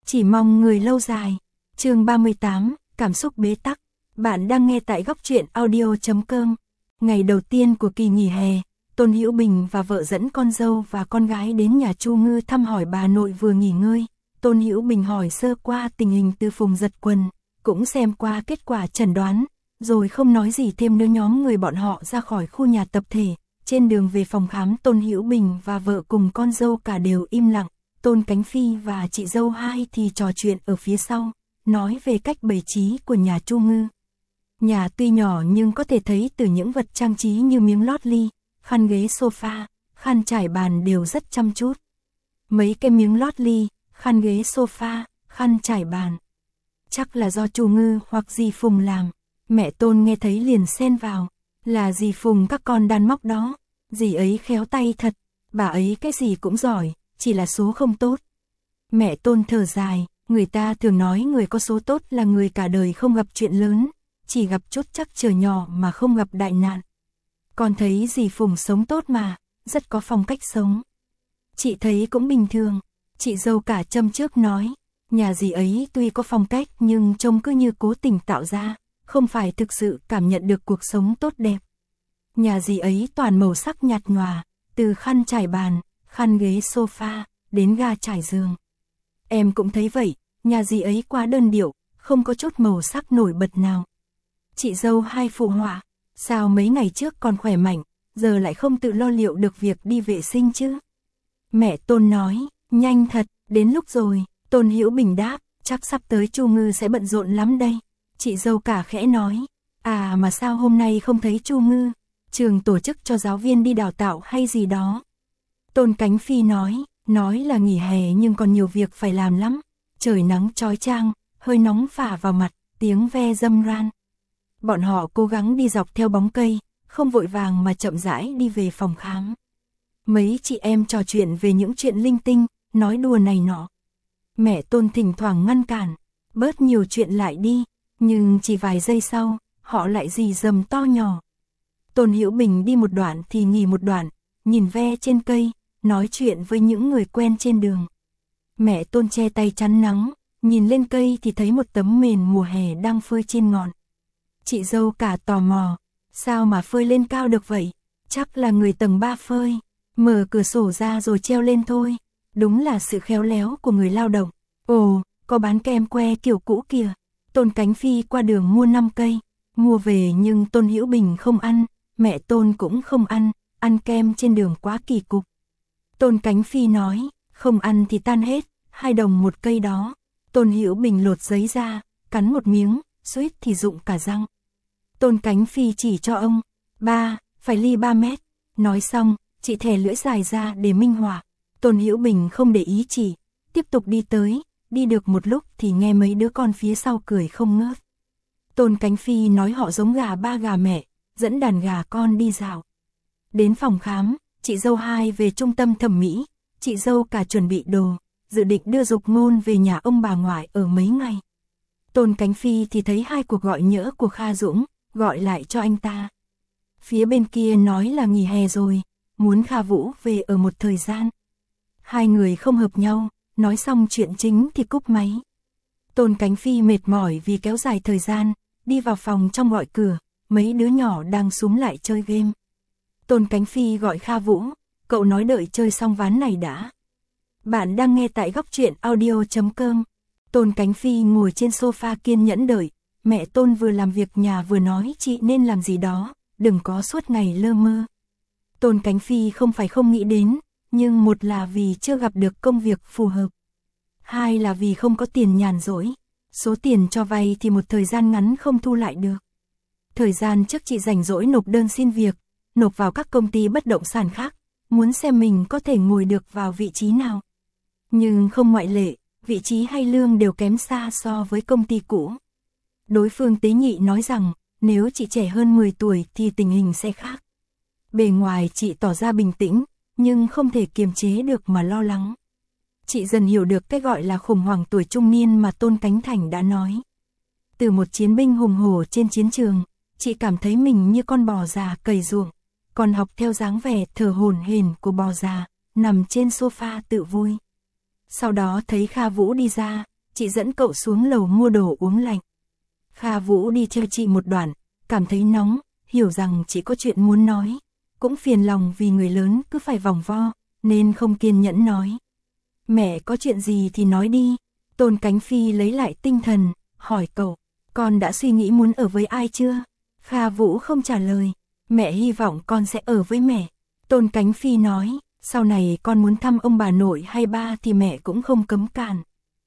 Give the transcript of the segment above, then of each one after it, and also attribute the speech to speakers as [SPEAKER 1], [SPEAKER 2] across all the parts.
[SPEAKER 1] chỉ mong người lâu dài. Chương 38, cảm xúc bế tắc. Bạn đang nghe tại góc truyện audio.com. Ngày đầu tiên của kỳ nghỉ hè, Tôn Hữu Bình và vợ dẫn con dâu và con gái đến nhà Chu Ngư thăm hỏi bà nội vừa nghỉ ngơi. Tôn Hữu Bình hỏi sơ qua tình hình từ Phùng Giật Quần, cũng xem qua kết quả chẩn đoán, rồi không nói gì thêm nữa. Nhóm người bọn họ ra khỏi khu nhà tập thể. Trên đường về phòng khám, Tôn Hữu Bình và vợ cùng con dâu cả đều im lặng. Tôn Cánh Phi và chị dâu hai thì trò chuyện ở phía sau, nói về cách bày trí của nhà Chu Ngư. Nhà tuy nhỏ nhưng có thể thấy từ những vật trang trí như miếng lót ly, khăn ghế sofa, khăn trải bàn đều rất chăm chút. Mấy cái miếng lót ly, khăn ghế sofa, khăn trải bàn, chắc là do Chu Ngư hoặc dì Phùng làm. Mẹ Tôn nghe thấy liền xen vào, là dì Phùng các con đan móc đó, dì ấy khéo tay thật, bà ấy cái gì cũng giỏi, chỉ là số không tốt. Mẹ Tôn thở dài, người ta thường nói người có số tốt là người cả đời không gặp chuyện lớn, chỉ gặp chút trắc trở nhỏ mà không gặp đại nạn. Con thấy dì Phùng sống tốt mà, rất có phong cách sống. Chị thấy cũng bình thường. Chị dâu cả châm trước nói, nhà dì ấy tuy có phong cách nhưng trông cứ như cố tình tạo ra, không phải thực sự cảm nhận được cuộc sống tốt đẹp. Nhà dì ấy toàn màu sắc nhạt nhòa, từ khăn trải bàn, khăn ghế sofa, đến ga trải giường. Em cũng thấy vậy, nhà dì ấy quá đơn điệu, không có chút màu sắc nổi bật nào. Chị dâu hai phụ họa, sao mấy ngày trước còn khỏe mạnh, giờ lại không tự lo liệu được việc đi vệ sinh chứ? Mẹ Tôn nói, nhanh thật, đến lúc rồi. Tôn Hữu Bình đáp, chắc sắp tới Chu Ngư sẽ bận rộn lắm đây. Chị dâu cả khẽ nói, à mà sao hôm nay không thấy Chu Ngư? Trường tổ chức cho giáo viên đi đào tạo hay gì đó. Tôn Cánh Phi nói là nghỉ hè nhưng còn nhiều việc phải làm lắm. Trời nắng chói chang, hơi nóng phả vào mặt, tiếng ve râm ran. Bọn họ cố gắng đi dọc theo bóng cây, không vội vàng mà chậm rãi đi về phòng khám. Mấy chị em trò chuyện về những chuyện linh tinh, nói đùa này nọ. Mẹ Tôn thỉnh thoảng ngăn cản, bớt nhiều chuyện lại đi, nhưng chỉ vài giây sau, họ lại rì rầm to nhỏ. Tôn Hữu Bình đi một đoạn thì nghỉ một đoạn, nhìn ve trên cây, nói chuyện với những người quen trên đường. Mẹ Tôn che tay chắn nắng, nhìn lên cây thì thấy một tấm mền mùa hè đang phơi trên ngọn. Chị dâu cả tò mò, sao mà phơi lên cao được vậy? Chắc là người tầng 3 phơi, mở cửa sổ ra rồi treo lên thôi. Đúng là sự khéo léo của người lao động. Ồ, có bán kem que kiểu cũ kìa. Tôn Cánh Phi qua đường mua 5 cây, mua về nhưng Tôn Hữu Bình không ăn, mẹ Tôn cũng không ăn kem trên đường quá kỳ cục. Tôn Cánh Phi nói, không ăn thì tan hết, 2 đồng một cây đó. Tôn Hữu Bình lột giấy ra, cắn một miếng, suýt thì rụng cả răng. Tôn Cánh Phi chỉ cho ông, phải ly 3 mét. Nói xong, chị thè lưỡi dài ra để minh họa. Tôn Hữu Bình không để ý chỉ, tiếp tục đi tới, đi được một lúc thì nghe mấy đứa con phía sau cười không ngớt. Tôn Cánh Phi nói họ giống gà ba gà mẹ, dẫn đàn gà con đi dạo. Đến phòng khám, chị dâu hai về trung tâm thẩm mỹ, chị dâu cả chuẩn bị đồ, dự định đưa Dục Ngôn về nhà ông bà ngoại ở mấy ngày. Tôn Cánh Phi thì thấy 2 cuộc gọi nhỡ của Kha Dũng, gọi lại cho anh ta. Phía bên kia nói là nghỉ hè rồi, muốn Kha Vũ về ở một thời gian. 2 người không hợp nhau, nói xong chuyện chính thì cúp máy. Tôn Cánh Phi mệt mỏi vì kéo dài thời gian, đi vào phòng trong gọi cửa, mấy đứa nhỏ đang xúm lại chơi game. Tôn Cánh Phi gọi Kha Vũ, cậu nói đợi chơi xong ván này đã. Bạn đang nghe tại góc truyện audio.com. Tôn Cánh Phi ngồi trên sofa kiên nhẫn đợi, mẹ Tôn vừa làm việc nhà vừa nói chị nên làm gì đó, đừng có suốt ngày lơ mơ. Tôn Cánh Phi không phải không nghĩ đến, nhưng một là vì chưa gặp được công việc phù hợp. 2 là vì không có tiền nhàn rỗi, số tiền cho vay thì một thời gian ngắn không thu lại được. Thời gian trước chị rảnh rỗi nộp đơn xin việc, nộp vào các công ty bất động sản khác, muốn xem mình có thể ngồi được vào vị trí nào. Nhưng không ngoại lệ, vị trí hay lương đều kém xa so với công ty cũ. Đối phương tế nhị nói rằng, nếu chị trẻ hơn 10 tuổi thì tình hình sẽ khác. Bề ngoài chị tỏ ra bình tĩnh, nhưng không thể kiềm chế được mà lo lắng. Chị dần hiểu được cái gọi là khủng hoảng tuổi trung niên mà Tôn Cánh Thành đã nói. Từ một chiến binh hùng hổ trên chiến trường, chị cảm thấy mình như con bò già cày ruộng, còn học theo dáng vẻ thở hổn hển của bò già, nằm trên sofa tự vui. Sau đó thấy Kha Vũ đi ra, chị dẫn cậu xuống lầu mua đồ uống lạnh. Kha Vũ đi theo chị một đoạn, cảm thấy nóng, hiểu rằng chị có chuyện muốn nói. Cũng phiền lòng vì người lớn cứ phải vòng vo, nên không kiên nhẫn nói. Mẹ có chuyện gì thì nói đi. Tôn Cánh Phi lấy lại tinh thần, hỏi cậu, con đã suy nghĩ muốn ở với ai chưa? Kha Vũ không trả lời, mẹ hy vọng con sẽ ở với mẹ. Tôn Cánh Phi nói, sau này con muốn thăm ông bà nội hay ba thì mẹ cũng không cấm cản.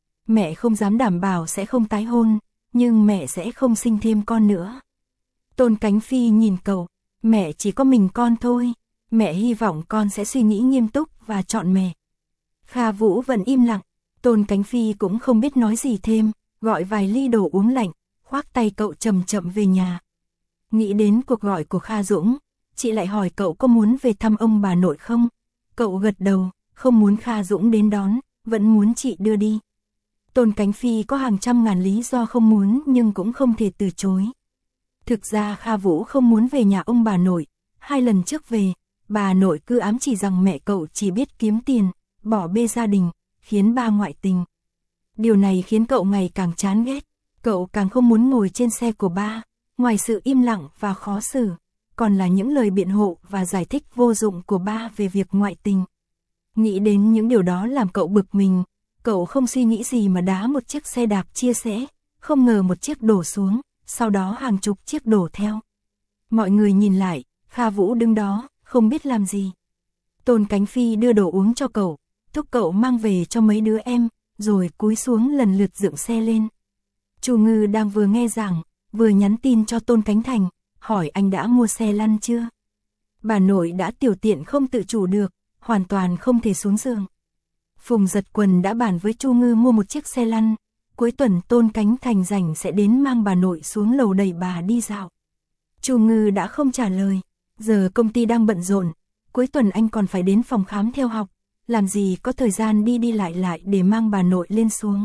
[SPEAKER 1] Mẹ không dám đảm bảo sẽ không tái hôn, nhưng mẹ sẽ không sinh thêm con nữa. Tôn Cánh Phi nhìn cậu, mẹ chỉ có mình con thôi, mẹ hy vọng con sẽ suy nghĩ nghiêm túc và chọn mẹ. Kha Vũ vẫn im lặng, Tôn Cánh Phi cũng không biết nói gì thêm, gọi vài ly đồ uống lạnh, khoác tay cậu chậm chậm về nhà. Nghĩ đến cuộc gọi của Kha Dũng, chị lại hỏi cậu có muốn về thăm ông bà nội không? Cậu gật đầu, không muốn Kha Dũng đến đón, vẫn muốn chị đưa đi. Tôn Cánh Phi có hàng trăm ngàn lý do không muốn nhưng cũng không thể từ chối. Thực ra Kha Vũ không muốn về nhà ông bà nội, 2 lần trước về, bà nội cứ ám chỉ rằng mẹ cậu chỉ biết kiếm tiền, bỏ bê gia đình, khiến ba ngoại tình. Điều này khiến cậu ngày càng chán ghét, cậu càng không muốn ngồi trên xe của ba, ngoài sự im lặng và khó xử, còn là những lời biện hộ và giải thích vô dụng của ba về việc ngoại tình. Nghĩ đến những điều đó làm cậu bực mình, cậu không suy nghĩ gì mà đá một chiếc xe đạp chia sẻ, không ngờ một chiếc đổ xuống, sau đó hàng chục chiếc đổ theo. Mọi người nhìn lại, Kha Vũ đứng đó, không biết làm gì. Tôn Cánh Phi đưa đồ uống cho cậu, thúc cậu mang về cho mấy đứa em, rồi cúi xuống lần lượt dựng xe lên. Chu Ngư đang vừa nghe giảng, vừa nhắn tin cho Tôn Cánh Thành, hỏi anh đã mua xe lăn chưa? Bà nội đã tiểu tiện không tự chủ được, hoàn toàn không thể xuống giường. Phùng Giật Quần đã bàn với Chu Ngư mua một chiếc xe lăn, cuối tuần Tôn Cánh Thành rảnh sẽ đến mang bà nội xuống lầu đẩy bà đi dạo. Chu Ngư đã không trả lời, giờ công ty đang bận rộn, cuối tuần anh còn phải đến phòng khám theo học, làm gì có thời gian đi đi lại để mang bà nội lên xuống.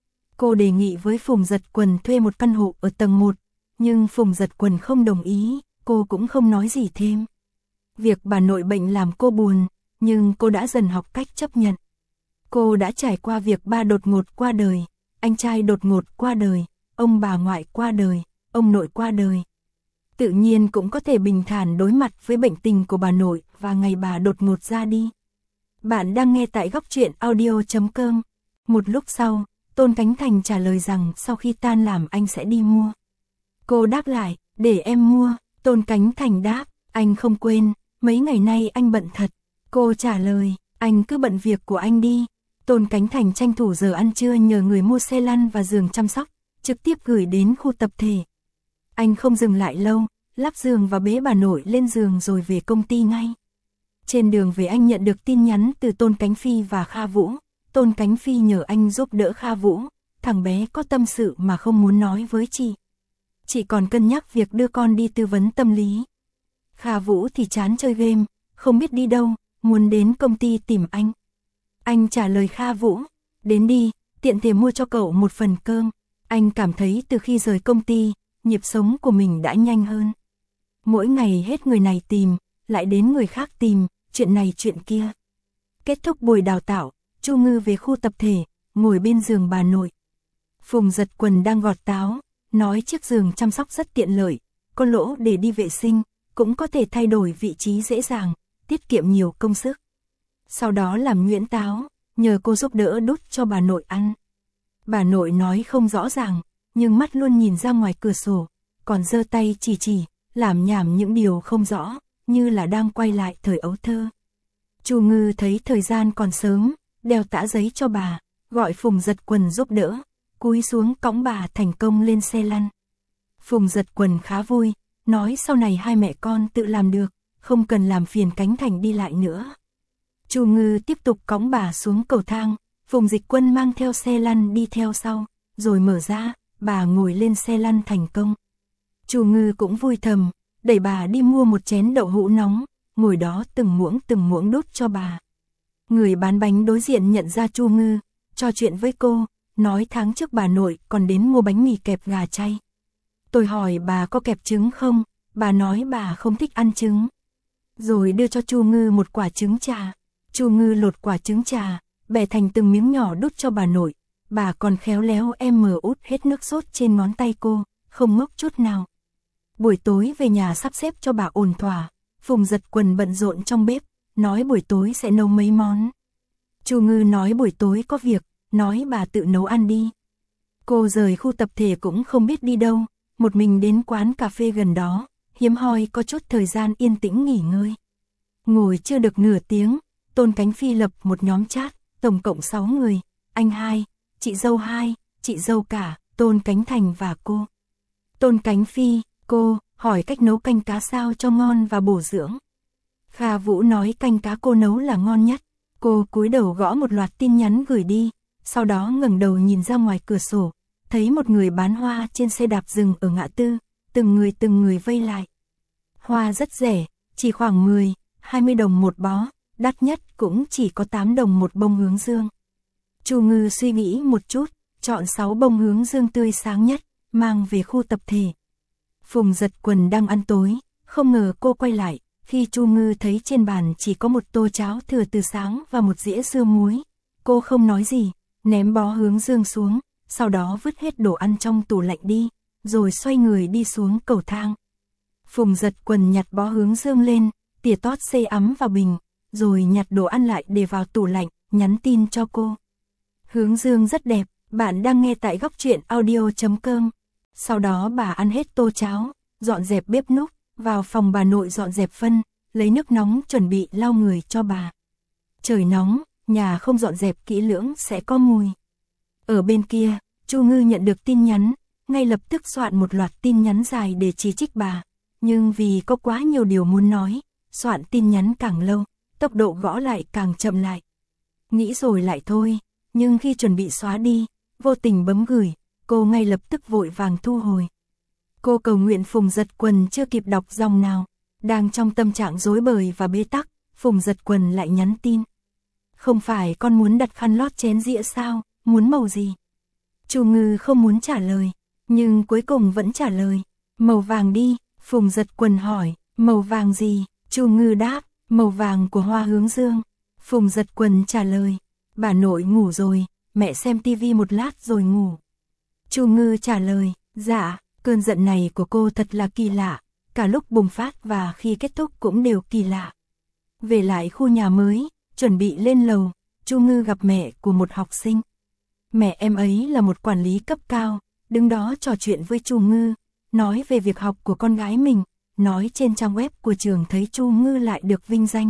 [SPEAKER 1] Cô đề nghị với Phùng Giật Quần thuê một căn hộ ở tầng 1, nhưng Phùng Giật Quần không đồng ý, cô cũng không nói gì thêm. Việc bà nội bệnh làm cô buồn, nhưng cô đã dần học cách chấp nhận. Cô đã trải qua việc ba đột ngột qua đời, anh trai đột ngột qua đời, ông bà ngoại qua đời, ông nội qua đời. Tự nhiên cũng có thể bình thản đối mặt với bệnh tình của bà nội và ngày bà đột ngột ra đi. Bạn đang nghe tại góc truyện audio.com. Một lúc sau, Tôn Cánh Thành trả lời rằng sau khi tan làm anh sẽ đi mua. Cô đáp lại, để em mua. Tôn Cánh Thành đáp, anh không quên, mấy ngày nay anh bận thật. Cô trả lời, anh cứ bận việc của anh đi. Tôn Cánh Thành tranh thủ giờ ăn trưa nhờ người mua xe lăn và giường chăm sóc, trực tiếp gửi đến khu tập thể. Anh không dừng lại lâu, lắp giường và bế bà nội lên giường rồi về công ty ngay. Trên đường về anh nhận được tin nhắn từ Tôn Cánh Phi và Kha Vũ. Tôn Cánh Phi nhờ anh giúp đỡ Kha Vũ, thằng bé có tâm sự mà không muốn nói với chị. Chị còn cân nhắc việc đưa con đi tư vấn tâm lý. Kha Vũ thì chán chơi game, không biết đi đâu, muốn đến công ty tìm anh. Anh trả lời Kha Vũ, đến đi, tiện thể mua cho cậu một phần cơm. Anh cảm thấy từ khi rời công ty, nhịp sống của mình đã nhanh hơn. Mỗi ngày hết người này tìm, lại đến người khác tìm, chuyện này chuyện kia. Kết thúc buổi đào tạo, Chu Ngư về khu tập thể, ngồi bên giường bà nội. Phùng Giật Quần đang gọt táo, nói chiếc giường chăm sóc rất tiện lợi, có lỗ để đi vệ sinh, cũng có thể thay đổi vị trí dễ dàng, tiết kiệm nhiều công sức. Sau đó làm nhuyễn táo, nhờ cô giúp đỡ đút cho bà nội ăn. Bà nội nói không rõ ràng, nhưng mắt luôn nhìn ra ngoài cửa sổ, còn giơ tay chỉ, làm nhảm những điều không rõ, như là đang quay lại thời ấu thơ. Chu Ngư thấy thời gian còn sớm, đeo tã giấy cho bà, gọi Phùng Giật Quần giúp đỡ, cúi xuống cõng bà thành công lên xe lăn. Phùng Giật Quần khá vui, nói sau này hai mẹ con tự làm được, không cần làm phiền Cánh Thành đi lại nữa. Chu Ngư tiếp tục cõng bà xuống cầu thang, Phùng Dịch Quân mang theo xe lăn đi theo sau, rồi mở ra, bà ngồi lên xe lăn thành công. Chu Ngư cũng vui thầm, đẩy bà đi mua một chén đậu hũ nóng, ngồi đó từng muỗng đút cho bà. Người bán bánh đối diện nhận ra Chu Ngư, trò chuyện với cô, nói tháng trước bà nội còn đến mua bánh mì kẹp gà chay. Tôi hỏi bà có kẹp trứng không, bà nói bà không thích ăn trứng. Rồi đưa cho Chu Ngư một quả trứng trà. Chu Ngư lột quả trứng trà, bẻ thành từng miếng nhỏ đút cho bà nội. bà còn khéo léo út hết nước sốt trên ngón tay cô, không ngốc chút nào. Buổi tối về nhà sắp xếp cho bà ổn thỏa, Phùng Giật Quần bận rộn trong bếp, nói buổi tối sẽ nấu mấy món. Chu Ngư nói buổi tối có việc, nói bà tự nấu ăn đi. Cô rời khu tập thể cũng không biết đi đâu, một mình đến quán cà phê gần đó, hiếm hoi có chút thời gian yên tĩnh nghỉ ngơi. Ngồi chưa được nửa tiếng, Tôn Cánh Phi lập một nhóm chat, tổng cộng 6 người, anh 2, chị dâu 2, chị dâu cả, Tôn Cánh Thành và cô. Tôn Cánh Phi, cô, hỏi cách nấu canh cá sao cho ngon và bổ dưỡng. Kha Vũ nói canh cá cô nấu là ngon nhất. Cô cúi đầu gõ một loạt tin nhắn gửi đi, sau đó ngẩng đầu nhìn ra ngoài cửa sổ, thấy một người bán hoa trên xe đạp dừng ở ngã tư, từng người vây lại. Hoa rất rẻ, chỉ khoảng 10, 20 đồng một bó, đắt nhất cũng chỉ có 8 đồng một bông hướng dương. Chu Ngư suy nghĩ một chút, chọn 6 bông hướng dương tươi sáng nhất, mang về khu tập thể. Phùng Giật Quần đang ăn tối, không ngờ cô quay lại, khi Chu Ngư thấy trên bàn chỉ có một tô cháo thừa từ sáng và một dĩa dưa muối. Cô không nói gì, ném bó hướng dương xuống, sau đó vứt hết đồ ăn trong tủ lạnh đi, rồi xoay người đi xuống cầu thang. Phùng Giật Quần nhặt bó hướng dương lên, tỉa tót xê ấm vào bình, rồi nhặt đồ ăn lại để vào tủ lạnh, nhắn tin cho cô. Hướng dương rất đẹp, bạn đang nghe tại Góc Truyện Audio.com. Sau đó bà ăn hết tô cháo, dọn dẹp bếp núc, vào phòng bà nội dọn dẹp phân, lấy nước nóng chuẩn bị lau người cho bà. Trời nóng, nhà không dọn dẹp kỹ lưỡng sẽ có mùi. Ở bên kia, Chu Ngư nhận được tin nhắn, ngay lập tức soạn một loạt tin nhắn dài để chỉ trích bà. Nhưng vì có quá nhiều điều muốn nói, soạn tin nhắn càng lâu, tốc độ gõ lại càng chậm lại. Nghĩ rồi lại thôi, nhưng khi chuẩn bị xóa đi, vô tình bấm gửi, cô ngay lập tức vội vàng thu hồi. Cô cầu nguyện Phùng Giật Quần chưa kịp đọc dòng nào, đang trong tâm trạng rối bời và bế tắc, Phùng Giật Quần lại nhắn tin. Không phải con muốn đặt khăn lót chén dĩa sao, muốn màu gì? Chu Ngư không muốn trả lời, nhưng cuối cùng vẫn trả lời. Màu vàng đi, Phùng Giật Quần hỏi, màu vàng gì? Chu Ngư đáp, màu vàng của hoa hướng dương. Phùng Giật Quần trả lời, bà nội ngủ rồi, mẹ xem tivi một lát rồi ngủ. Chu Ngư trả lời, dạ. Cơn giận này của cô thật là kỳ lạ, cả lúc bùng phát và khi kết thúc cũng đều kỳ lạ. Về lại khu nhà mới, chuẩn bị lên lầu, Chu Ngư gặp mẹ của một học sinh. Mẹ em ấy là một quản lý cấp cao, đứng đó trò chuyện với Chu Ngư, nói về việc học của con gái mình, nói trên trang web của trường thấy Chu Ngư lại được vinh danh.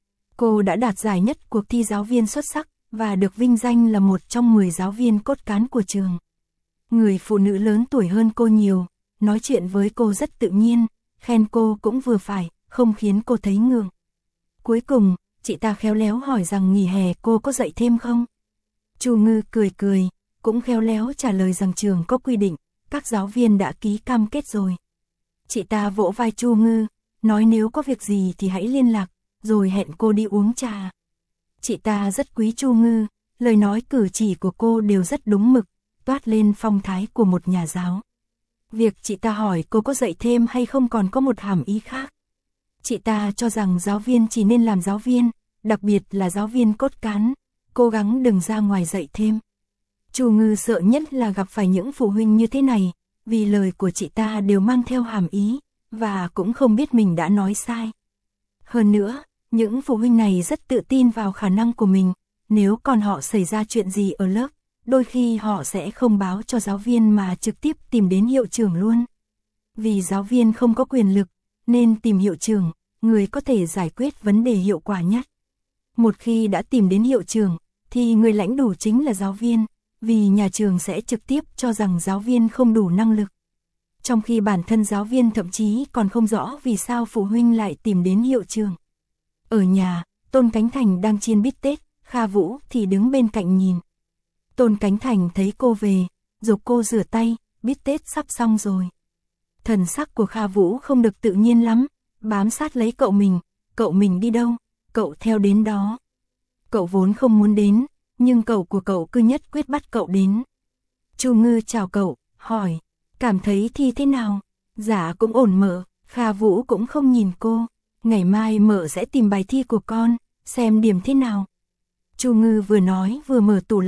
[SPEAKER 1] Cô đã đạt giải nhất cuộc thi giáo viên xuất sắc và được vinh danh là một trong 10 giáo viên cốt cán của trường. Người phụ nữ lớn tuổi hơn cô nhiều, nói chuyện với cô rất tự nhiên, khen cô cũng vừa phải, không khiến cô thấy ngượng. Cuối cùng, chị ta khéo léo hỏi rằng nghỉ hè cô có dạy thêm không? Chu Ngư cười cười, cũng khéo léo trả lời rằng trường có quy định, các giáo viên đã ký cam kết rồi. Chị ta vỗ vai Chu Ngư, nói nếu có việc gì thì hãy liên lạc, rồi hẹn cô đi uống trà. Chị ta rất quý Chu Ngư, lời nói cử chỉ của cô đều rất đúng mực, toát lên phong thái của một nhà giáo. Việc chị ta hỏi cô có dạy thêm hay không còn có một hàm ý khác. Chị ta cho rằng giáo viên chỉ nên làm giáo viên, đặc biệt là giáo viên cốt cán, cố gắng đừng ra ngoài dạy thêm. Chu Ngư sợ nhất là gặp phải những phụ huynh như thế này, vì lời của chị ta đều mang theo hàm ý, và cũng không biết mình đã nói sai. Hơn nữa, những phụ huynh này rất tự tin vào khả năng của mình, nếu còn họ xảy ra chuyện gì ở lớp, đôi khi họ sẽ không báo cho giáo viên mà trực tiếp tìm đến hiệu trưởng luôn. Vì giáo viên không có quyền lực, nên tìm hiệu trưởng, người có thể giải quyết vấn đề hiệu quả nhất. Một khi đã tìm đến hiệu trưởng, thì người lãnh đủ chính là giáo viên, vì nhà trường sẽ trực tiếp cho rằng giáo viên không đủ năng lực. Trong khi bản thân giáo viên thậm chí còn không rõ vì sao phụ huynh lại tìm đến hiệu trưởng. Ở nhà, Tôn Cánh Thành đang chiên bít tết, Kha Vũ thì đứng bên cạnh nhìn. Tôn Cánh Thành thấy cô về, giục cô rửa tay, bít tết sắp xong rồi. Thần sắc của Kha Vũ không được tự nhiên lắm, bám sát lấy cậu mình đi đâu, cậu theo đến đó. Cậu vốn không muốn đến, nhưng cậu của cậu cứ nhất quyết bắt cậu đến. Chu Ngư chào cậu, hỏi, cảm thấy thi thế nào? Dạ cũng ổn mợ, Kha Vũ cũng không nhìn cô, ngày mai mợ sẽ tìm bài thi của con, xem điểm thế nào. Chu Ngư vừa nói vừa mở tủ lạnh,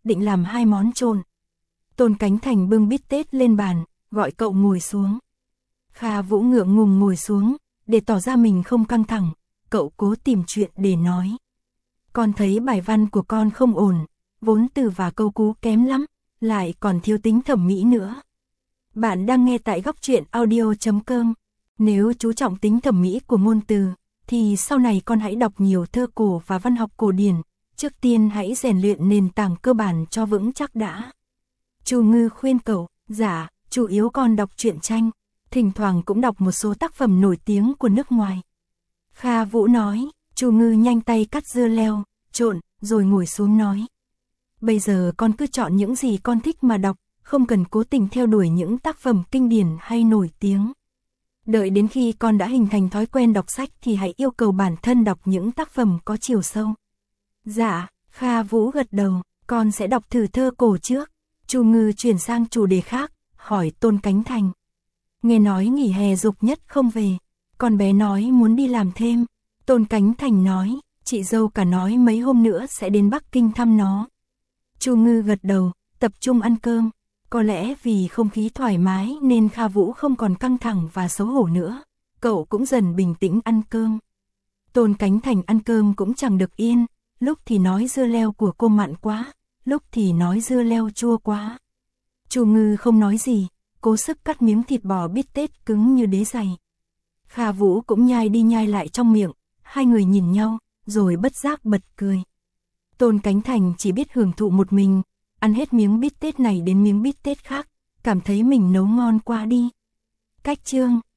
[SPEAKER 1] định làm 2 món trộn. Tôn Cánh Thành bưng bít tết lên bàn, gọi cậu ngồi xuống. Kha Vũ ngượng ngùng ngồi xuống, để tỏ ra mình không căng thẳng, cậu cố tìm chuyện để nói. Con thấy bài văn của con không ổn, vốn từ và câu cú kém lắm, lại còn thiếu tính thẩm mỹ nữa. Bạn đang nghe tại góc truyện audio.com. Nếu chú trọng tính thẩm mỹ của ngôn từ, thì sau này con hãy đọc nhiều thơ cổ và văn học cổ điển, trước tiên hãy rèn luyện nền tảng cơ bản cho vững chắc đã. Chu Ngư khuyên cậu, dạ, chủ yếu con đọc truyện tranh, thỉnh thoảng cũng đọc một số tác phẩm nổi tiếng của nước ngoài. Kha Vũ nói, Chu Ngư nhanh tay cắt dưa leo, trộn, rồi ngồi xuống nói. Bây giờ con cứ chọn những gì con thích mà đọc, không cần cố tình theo đuổi những tác phẩm kinh điển hay nổi tiếng. Đợi đến khi con đã hình thành thói quen đọc sách thì hãy yêu cầu bản thân đọc những tác phẩm có chiều sâu. Dạ, Kha Vũ gật đầu, con sẽ đọc thử thơ cổ trước. Chu Ngư chuyển sang chủ đề khác, hỏi Tôn Cánh Thành. Nghe nói nghỉ hè Dục Nhất không về, con bé nói muốn đi làm thêm. Tôn Cánh Thành nói, chị dâu cả nói mấy hôm nữa sẽ đến Bắc Kinh thăm nó. Chu Ngư gật đầu, tập trung ăn cơm. Có lẽ vì không khí thoải mái nên Kha Vũ không còn căng thẳng và xấu hổ nữa. Cậu cũng dần bình tĩnh ăn cơm. Tôn Cánh Thành ăn cơm cũng chẳng được yên, lúc thì nói dưa leo của cô mặn quá, lúc thì nói dưa leo chua quá. Chu Ngư không nói gì, cố sức cắt miếng thịt bò bít tết cứng như đế giày. Kha Vũ cũng nhai đi nhai lại trong miệng, hai người nhìn nhau, rồi bất giác bật cười. Tôn Cánh Thành chỉ biết hưởng thụ một mình, ăn hết miếng bít tết này đến miếng bít tết khác, cảm thấy mình nấu ngon quá đi. Cách chương